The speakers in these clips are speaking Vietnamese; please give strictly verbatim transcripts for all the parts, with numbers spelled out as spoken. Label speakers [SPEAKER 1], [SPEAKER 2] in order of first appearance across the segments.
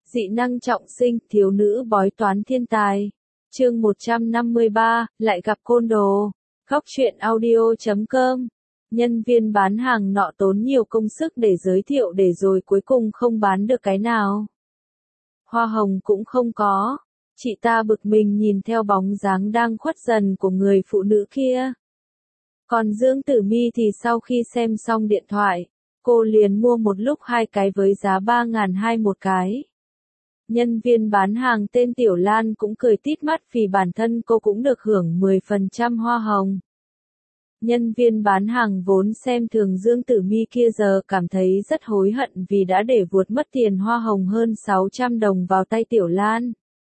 [SPEAKER 1] Dị năng trọng sinh, thiếu nữ bói toán thiên tài. Chương một trăm năm mươi ba, lại gặp côn đồ. Góc truyện audio chấm com. Nhân viên bán hàng nọ tốn nhiều công sức để giới thiệu để rồi cuối cùng không bán được cái nào. Hoa hồng cũng không có. Chị ta bực mình nhìn theo bóng dáng đang khuất dần của người phụ nữ kia. Còn Dương Tử Mi thì sau khi xem xong điện thoại, cô liền mua một lúc hai cái với giá ba nghìn hai một cái. Nhân viên bán hàng tên Tiểu Lan cũng cười tít mắt vì bản thân cô cũng được hưởng mười phần trăm hoa hồng. Nhân viên bán hàng vốn xem thường Dương Tử Mi kia giờ cảm thấy rất hối hận vì đã để vuột mất tiền hoa hồng hơn sáu trăm đồng vào tay Tiểu Lan.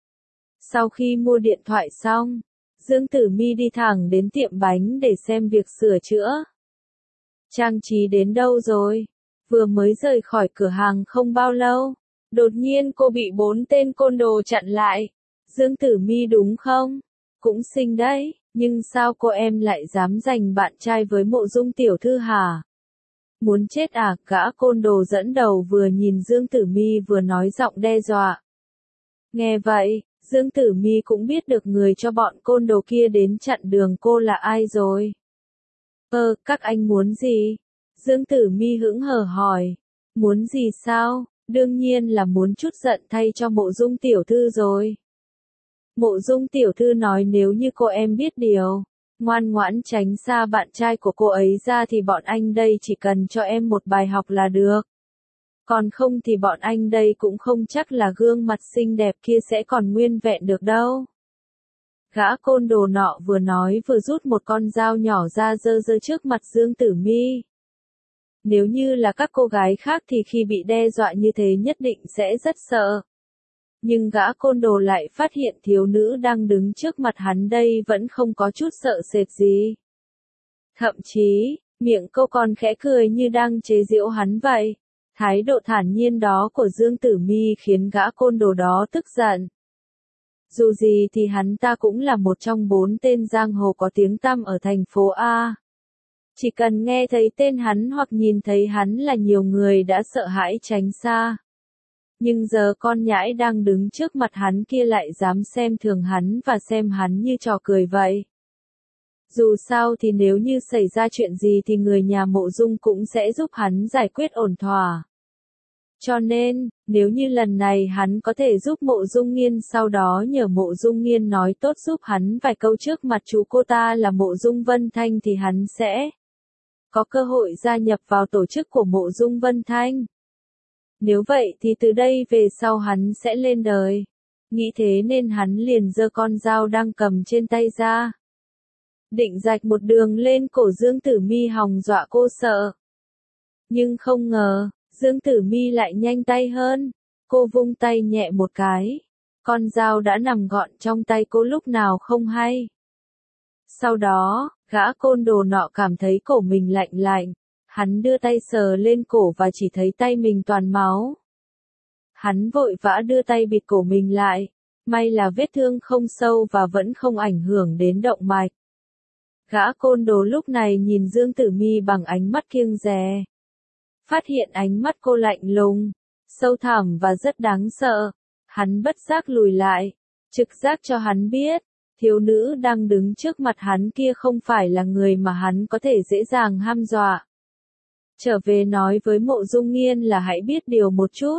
[SPEAKER 1] Sau khi mua điện thoại xong, Dương Tử Mi đi thẳng đến tiệm bánh để xem việc sửa chữa. Trang trí đến đâu rồi? Vừa mới rời khỏi cửa hàng không bao lâu, đột nhiên cô bị bốn tên côn đồ chặn lại. Dương Tử Mi đúng không? Cũng xinh đấy, nhưng sao cô em lại dám giành bạn trai với Mộ Dung tiểu thư hả? Muốn chết à? Gã côn đồ dẫn đầu vừa nhìn Dương Tử Mi vừa nói giọng đe dọa. Nghe vậy, Dương Tử Mi cũng biết được người cho bọn côn đồ kia đến chặn đường cô là ai rồi. Ơ, các anh muốn gì? Dương Tử Mi hững hờ hỏi. Muốn gì sao? Đương nhiên là muốn chút giận thay cho Mộ Dung tiểu thư rồi. Mộ Dung tiểu thư nói nếu như cô em biết điều, ngoan ngoãn tránh xa bạn trai của cô ấy ra thì bọn anh đây chỉ cần cho em một bài học là được. Còn không thì bọn anh đây cũng không chắc là gương mặt xinh đẹp kia sẽ còn nguyên vẹn được đâu. Gã côn đồ nọ vừa nói vừa rút một con dao nhỏ ra giơ giơ trước mặt Dương Tử Mi. Nếu như là các cô gái khác thì khi bị đe dọa như thế nhất định sẽ rất sợ. Nhưng gã côn đồ lại phát hiện thiếu nữ đang đứng trước mặt hắn đây vẫn không có chút sợ sệt gì. Thậm chí, miệng cô còn khẽ cười như đang chế giễu hắn vậy. Thái độ thản nhiên đó của Dương Tử Mi khiến gã côn đồ đó tức giận. Dù gì thì hắn ta cũng là một trong bốn tên giang hồ có tiếng tăm ở thành phố A. Chỉ cần nghe thấy tên hắn hoặc nhìn thấy hắn là nhiều người đã sợ hãi tránh xa. Nhưng giờ con nhãi đang đứng trước mặt hắn kia lại dám xem thường hắn và xem hắn như trò cười vậy. Dù sao thì nếu như xảy ra chuyện gì thì người nhà Mộ Dung cũng sẽ giúp hắn giải quyết ổn thỏa. Cho nên, nếu như lần này hắn có thể giúp Mộ Dung Nghiên sau đó nhờ Mộ Dung Nghiên nói tốt giúp hắn vài câu trước mặt chú cô ta là Mộ Dung Vân Thanh thì hắn sẽ có cơ hội gia nhập vào tổ chức của Mộ Dung Vân Thanh. Nếu vậy thì từ đây về sau hắn sẽ lên đời. Nghĩ thế nên hắn liền giơ con dao đang cầm trên tay ra. Định rạch một đường lên cổ Dương Tử Mi hòng dọa cô sợ. Nhưng không ngờ, Dương Tử Mi lại nhanh tay hơn. Cô vung tay nhẹ một cái. Con dao đã nằm gọn trong tay cô lúc nào không hay. Sau đó, gã côn đồ nọ cảm thấy cổ mình lạnh lạnh. Hắn đưa tay sờ lên cổ và chỉ thấy tay mình toàn máu. Hắn vội vã đưa tay bịt cổ mình lại. May là vết thương không sâu và vẫn không ảnh hưởng đến động mạch. Gã côn đồ lúc này nhìn Dương Tử Mi bằng ánh mắt kiêng dè. Phát hiện ánh mắt cô lạnh lùng, sâu thẳm và rất đáng sợ. Hắn bất giác lùi lại, trực giác cho hắn biết, thiếu nữ đang đứng trước mặt hắn kia không phải là người mà hắn có thể dễ dàng hăm dọa. Trở về nói với Mộ Dung Nghiên là hãy biết điều một chút.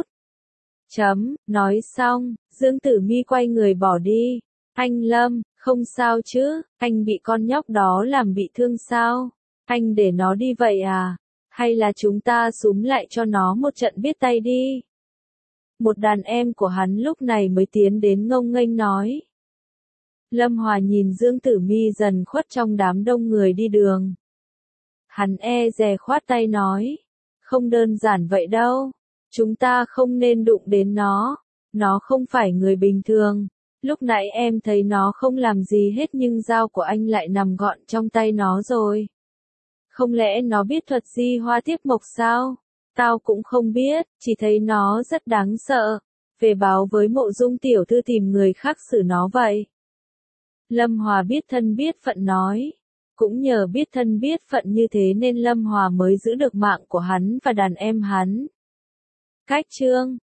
[SPEAKER 1] Chấm, nói xong, Dương Tử Mi quay người bỏ đi. Anh Lâm, không sao chứ, anh bị con nhóc đó làm bị thương sao? Anh để nó đi vậy à? Hay là chúng ta súm lại cho nó một trận biết tay đi? Một đàn em của hắn lúc này mới tiến đến ngông nghênh nói. Lâm Hòa nhìn Dương Tử Mi dần khuất trong đám đông người đi đường. Hắn e dè khoát tay nói. Không đơn giản vậy đâu. Chúng ta không nên đụng đến nó. Nó không phải người bình thường. Lúc nãy em thấy nó không làm gì hết nhưng dao của anh lại nằm gọn trong tay nó rồi. Không lẽ nó biết thuật di hoa tiếp mộc sao? Tao cũng không biết, chỉ thấy nó rất đáng sợ. Về báo với Mộ Dung tiểu thư tìm người khác xử nó vậy. Lâm Hòa biết thân biết phận nói. Cũng nhờ biết thân biết phận như thế nên Lâm Hòa mới giữ được mạng của hắn và đàn em hắn. Cách chương